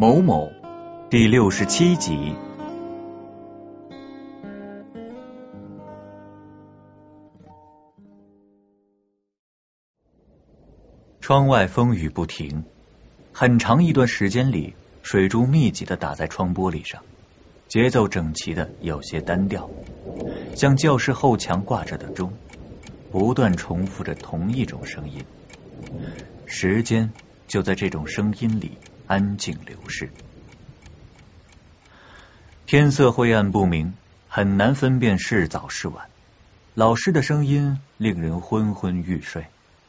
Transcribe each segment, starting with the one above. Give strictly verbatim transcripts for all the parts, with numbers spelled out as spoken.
某某第六十七集。窗外风雨不停，很长一段时间里，水珠密集地打在窗玻璃上，节奏整齐的有些单调，像教室后墙挂着的钟，不断重复着同一种声音。时间就在这种声音里安静流逝。天色灰暗不明，很难分辨是早是晚。老师的声音令人昏昏欲睡。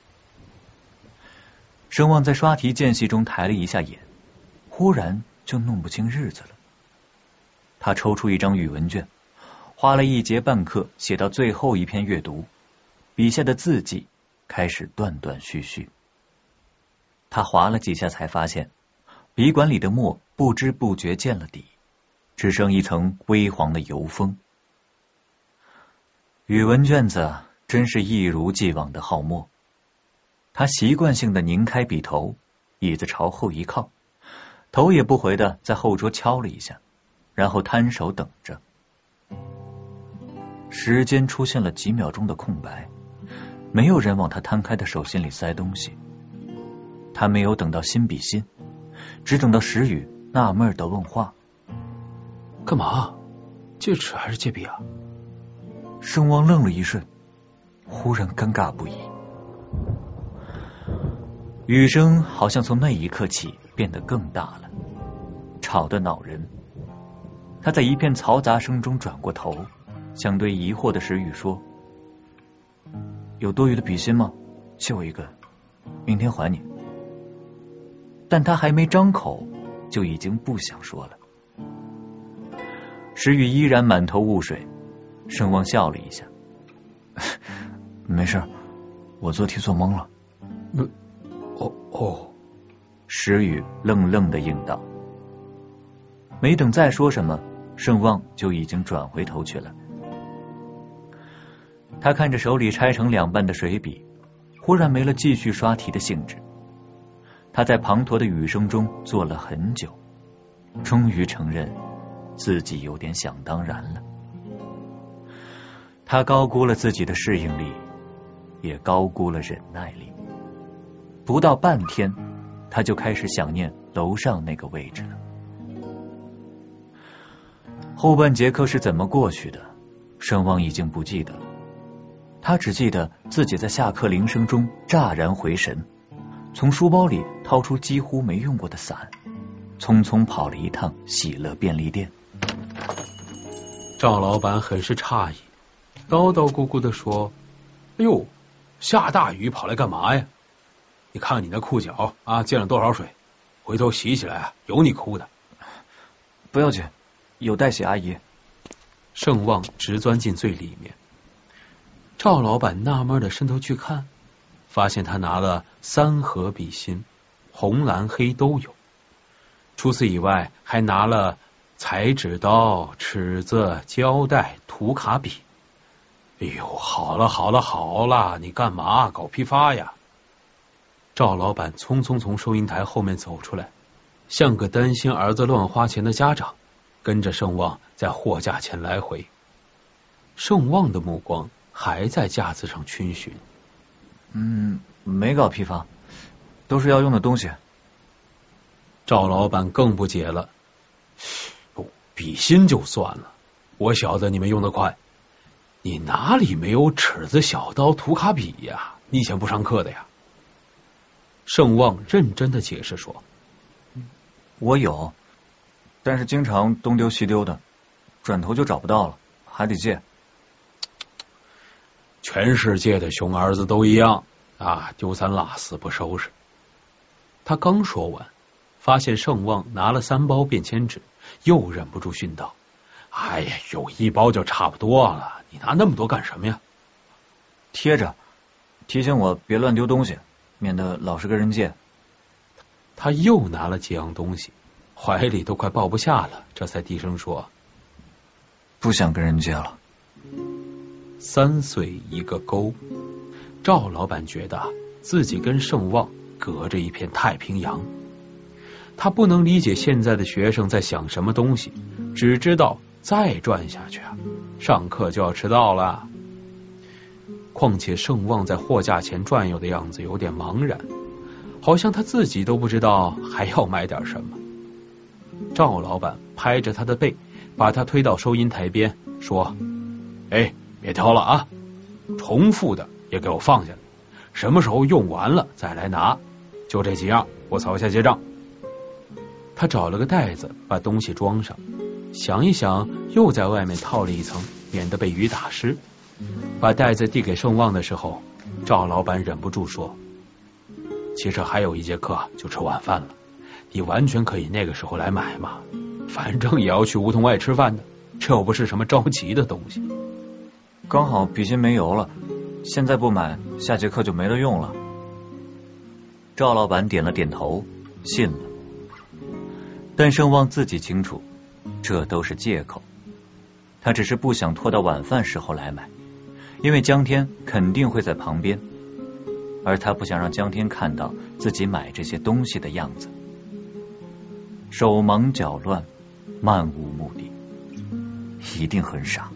盛望在刷题间隙中抬了一下眼，忽然就弄不清日子了。他抽出一张语文卷，花了一节半课写到最后一篇阅读，笔下的字迹开始断断续续。他划了几下才发现，笔管里的墨不知不觉见了底，只剩一层微黄的油封。语文卷子真是一如既往的耗墨。他习惯性的拧开笔头，椅子朝后一靠，头也不回的在后桌敲了一下，然后摊手等着。时间出现了几秒钟的空白，没有人往他摊开的手心里塞东西。他没有等到新笔芯，只等到石宇纳闷的问话： 干嘛？借纸还是借笔啊？ 盛望愣了一瞬，忽然尴尬不已。雨声好像从那一刻起变得更大了，吵得恼人。他在一片嘈杂声中转过头，想对疑惑的石宇说：有多余的笔芯吗？借我一根，明天还你。但他还没张口，就已经不想说了。石宇依然满头雾水，盛望笑了一下：没事，我做题做懵了。 嗯哦哦， 石宇愣愣的应道。没等再说什么，盛望就已经转回头去了。他看着手里拆成两半的水笔，忽然没了继续刷题的兴致。他在滂沱的雨声中坐了很久，终于承认自己有点想当然了。他高估了自己的适应力，也高估了忍耐力。不到半天，他就开始想念楼上那个位置了。后半节课是怎么过去的，盛望已经不记得了。他只记得自己在下课铃声中乍然回神，从书包里掏出几乎没用过的伞，匆匆跑了一趟喜乐便利店。 赵老板很是诧异，叨叨咕咕的说：哎呦，下大雨跑来干嘛呀？你看你那裤脚啊，溅了多少水，回头洗起来啊，有你哭的。 不要紧，有代洗阿姨。 盛望直钻进最里面。赵老板纳闷的伸头去看，发现他拿了三盒笔芯，红蓝黑都有。除此以外，还拿了裁纸刀、尺子、胶带、涂卡笔。哎呦，好了好了好了，你干嘛搞批发呀？赵老板匆匆从收银台后面走出来，像个担心儿子乱花钱的家长，跟着盛望在货架前来回。盛望的目光还在架子上逡巡。 嗯，没搞批发，都是要用的东西。 赵老板更不解了。哦，笔芯就算了，我晓得你们用得快，你哪里没有尺子、小刀、涂卡笔呀？你以前不上课的呀？盛望认真的解释说： 我有，但是经常东丢西丢的，转头就找不到了，还得借。 全世界的熊儿子都一样啊，丢三落四不收拾。他刚说完，发现盛望拿了三包便签纸，又忍不住训道：哎呀，有一包就差不多了，你拿那么多干什么呀？ 贴着，提醒我别乱丢东西，免得老是跟人借。 他又拿了几样东西，怀里都快抱不下了，这才低声说： 不想跟人借了。 三岁一个沟，赵老板觉得自己跟盛望隔着一片太平洋。 他不能理解现在的学生在想什么东西，只知道再转下去啊，上课就要迟到了。况且盛旺在货架前转悠的样子有点茫然，好像他自己都不知道还要买点什么。赵老板拍着他的背，把他推到收银台边，说：哎，别挑了啊，重复的也给我放下来，什么时候用完了再来拿，就这几样，我扫一下结账。他找了个袋子把东西装上，想一想又在外面套了一层，免得被雨打湿。把袋子递给盛旺的时候，赵老板忍不住说：其实还有一节课就吃晚饭了，你完全可以那个时候来买嘛，反正也要去梧桐外吃饭的，这又不是什么着急的东西。 刚好笔芯没油了，现在不买下节课就没得用了。赵老板点了点头，信了。但盛旺自己清楚，这都是借口，他只是不想拖到晚饭时候来买，因为江天肯定会在旁边，而他不想让江天看到自己买这些东西的样子。手忙脚乱，漫无目的，一定很傻。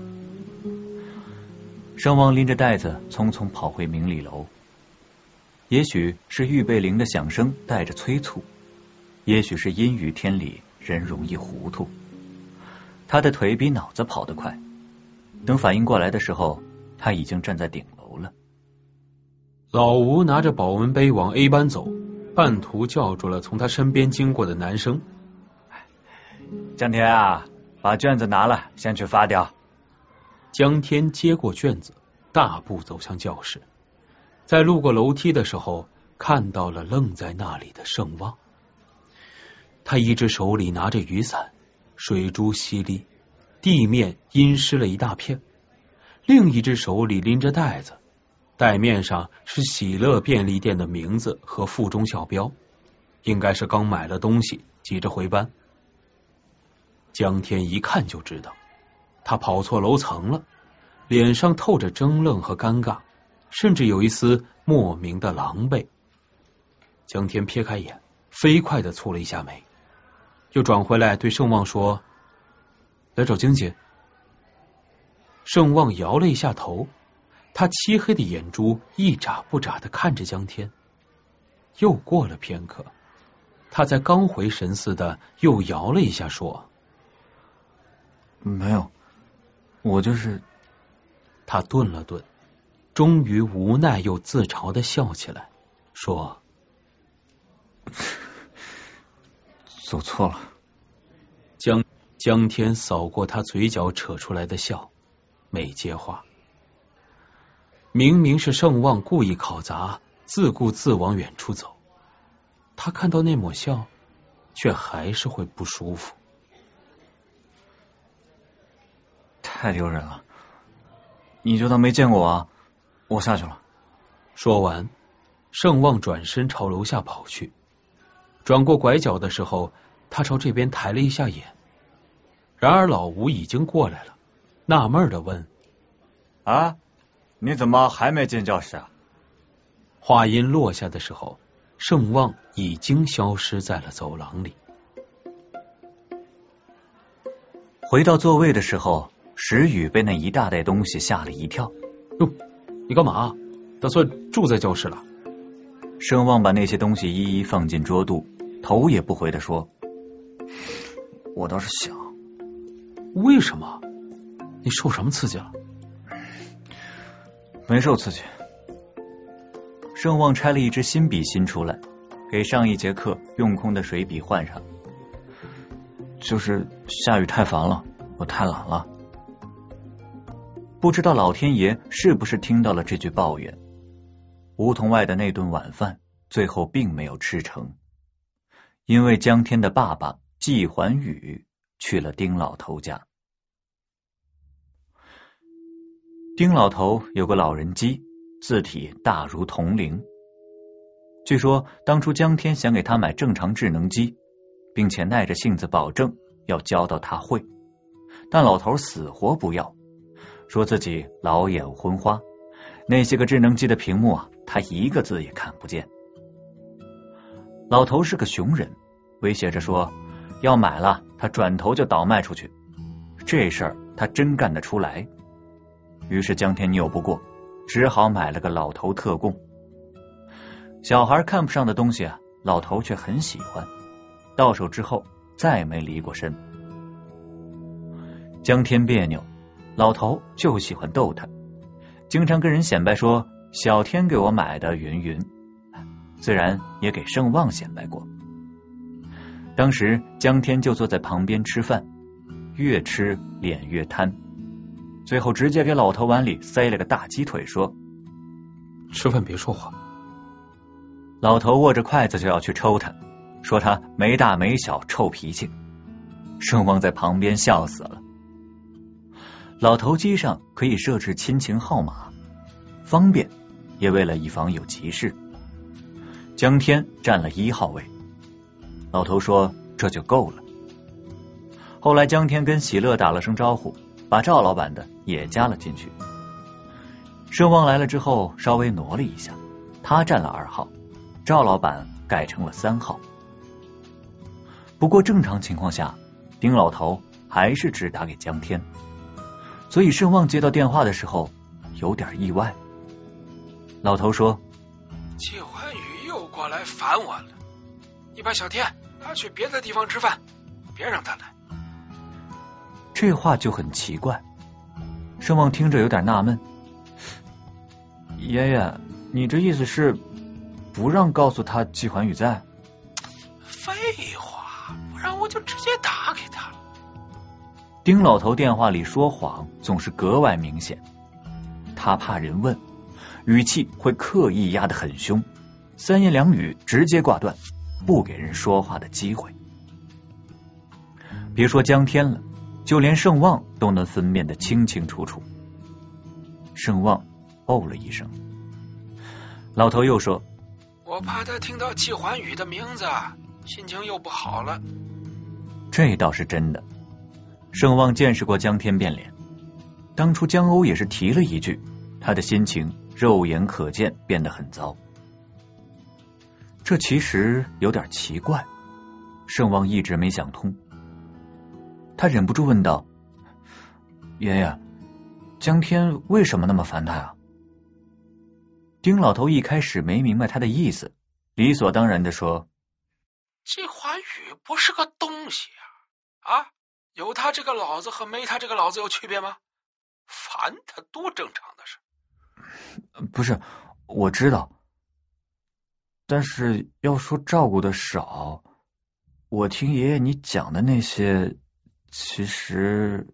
盛旺拎着袋子匆匆跑回明理楼，也许是预备铃的响声带着催促，也许是阴雨天里人容易糊涂，他的腿比脑子跑得快，等反应过来的时候，他已经站在顶楼了。 老吴拿着保温杯往 A 班走，半途叫住了从他身边经过的男生： 江天啊，把卷子拿了，先去发掉。 江天接过卷子，大步走向教室，在路过楼梯的时候，看到了愣在那里的盛旺。他一只手里拿着雨伞，水珠淅沥，地面阴湿了一大片，另一只手里拎着袋子，袋面上是喜乐便利店的名字和附中校标，应该是刚买了东西急着回班。江天一看就知道他跑错楼层了，脸上透着怔愣和尴尬，甚至有一丝莫名的狼狈。江天撇开眼，飞快地蹙了一下眉，又转回来对盛旺说：来找经姐。盛旺摇了一下头，他漆黑的眼珠一眨不眨地看着江天。又过了片刻，他在刚回神似的又摇了一下说： 没有，我就是。 他顿了顿，终于无奈又自嘲的笑起来，说： 走错了。 江江天扫过他嘴角扯出来的笑，没接话。明明是盛旺故意考砸，自顾自往远处走，他看到那抹笑，却还是会不舒服。 太丢人了，你就当没见过我啊，我下去了。 说完，盛旺转身朝楼下跑去。转过拐角的时候，他朝这边抬了一下眼，然而老吴已经过来了，纳闷的问： 啊，你怎么还没进教室啊？ 话音落下的时候，盛旺已经消失在了走廊里。 回到座位的时候，石宇被那一大袋东西吓了一跳。 哟，你干嘛？打算住在教室了？ 盛旺把那些东西一一放进桌肚，头也不回的说：我倒是想。 为什么？你受什么刺激了？ 没受刺激。盛旺拆了一支新笔芯出来，给上一节课用空的水笔换上。就是下雨太烦了，我太懒了。不知道老天爷是不是听到了这句抱怨，梧桐外的那顿晚饭最后并没有吃成，因为江天的爸爸季环宇去了丁老头家。丁老头有个老人机，字体大如铜铃。据说当初江天想给他买正常智能机，并且耐着性子保证要教到他会，但老头死活不要，说自己老眼昏花，那些个智能机的屏幕啊，他一个字也看不见。老头是个穷人， 威胁着说要买了他转头就倒卖出去，这事儿他真干得出来。于是江天拗不过，只好买了个老头特供。小孩看不上的东西啊，老头却很喜欢，到手之后再没离过身。江天别扭，老头就喜欢逗他，经常跟人显摆说小天给我买的云云，自然也给盛旺显摆过。当时江天就坐在旁边吃饭，越吃脸越贪，最后直接给老头碗里塞了个大鸡腿，说吃饭别说话。 老头握着筷子就要去抽他，说他没大没小臭脾气。盛旺在旁边笑死了。老头机上可以设置亲情号码，方便，也为了以防有急事。江天占了一号位，老头说这就够了。后来江天跟喜乐打了声招呼，把赵老板的也加了进去。盛旺来了之后稍微挪了一下，他占了二号，赵老板改成了三号。不过正常情况下，丁老头还是只打给江天，所以盛旺接到电话的时候有点意外。老头说季欢宇又过来烦我了，你把小天拉去别的地方吃饭，别让他来。 这话就很奇怪，盛旺听着有点纳闷，爷爷你这意思是不让告诉他季欢宇在？ 废话，不然我就直接打给他了。 丁老头电话里说谎总是格外明显，他怕人问，语气会刻意压得很凶，三言两语直接挂断，不给人说话的机会。别说江天了，就连盛旺都能分辨得清清楚楚。盛旺哦了一声，老头又说我怕他听到季欢宇的名字心情又不好了。 这倒是真的，盛旺见识过江天变脸，当初江欧也是提了一句，他的心情肉眼可见变得很糟。这其实有点奇怪，盛旺一直没想通。他忍不住问道，爷爷，江天为什么那么烦他啊？丁老头一开始没明白他的意思，理所当然的说， 季欢宇不是个东西啊，啊，有他这个老子和没他这个老子有区别吗？烦他多正常的事。 不是，我知道，但是要说照顾的少，我听爷爷你讲的那些，其实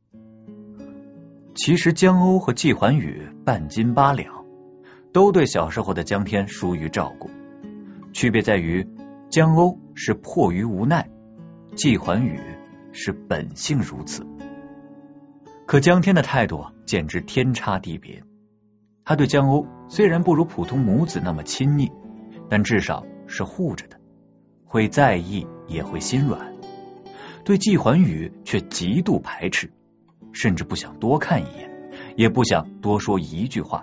其实江欧和季欢宇半斤八两，都对小时候的江天疏于照顾，区别在于江欧是迫于无奈，季欢宇是本性如此。可江天的态度简直天差地别，他对江欧虽然不如普通母子那么亲昵，但至少是护着的，会在意也会心软。对季欢宇却极度排斥，甚至不想多看一眼，也不想多说一句话。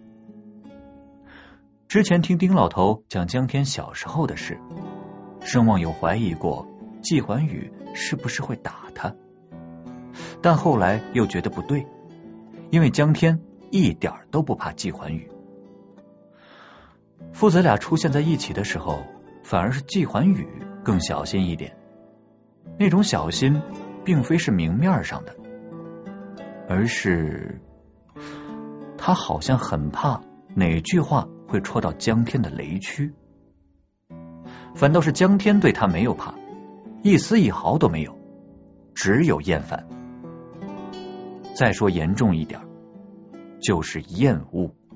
之前听丁老头讲江天小时候的事，盛旺有怀疑过季欢宇是不是会打他，但后来又觉得不对，因为江天一点都不怕季欢宇。父子俩出现在一起的时候，反而是季欢宇更小心一点，那种小心并非是明面上的，而是他好像很怕哪句话会戳到江天的雷区，反倒是江天对他没有怕，一丝一毫都没有，只有厌烦。再说严重一点，就是厌恶。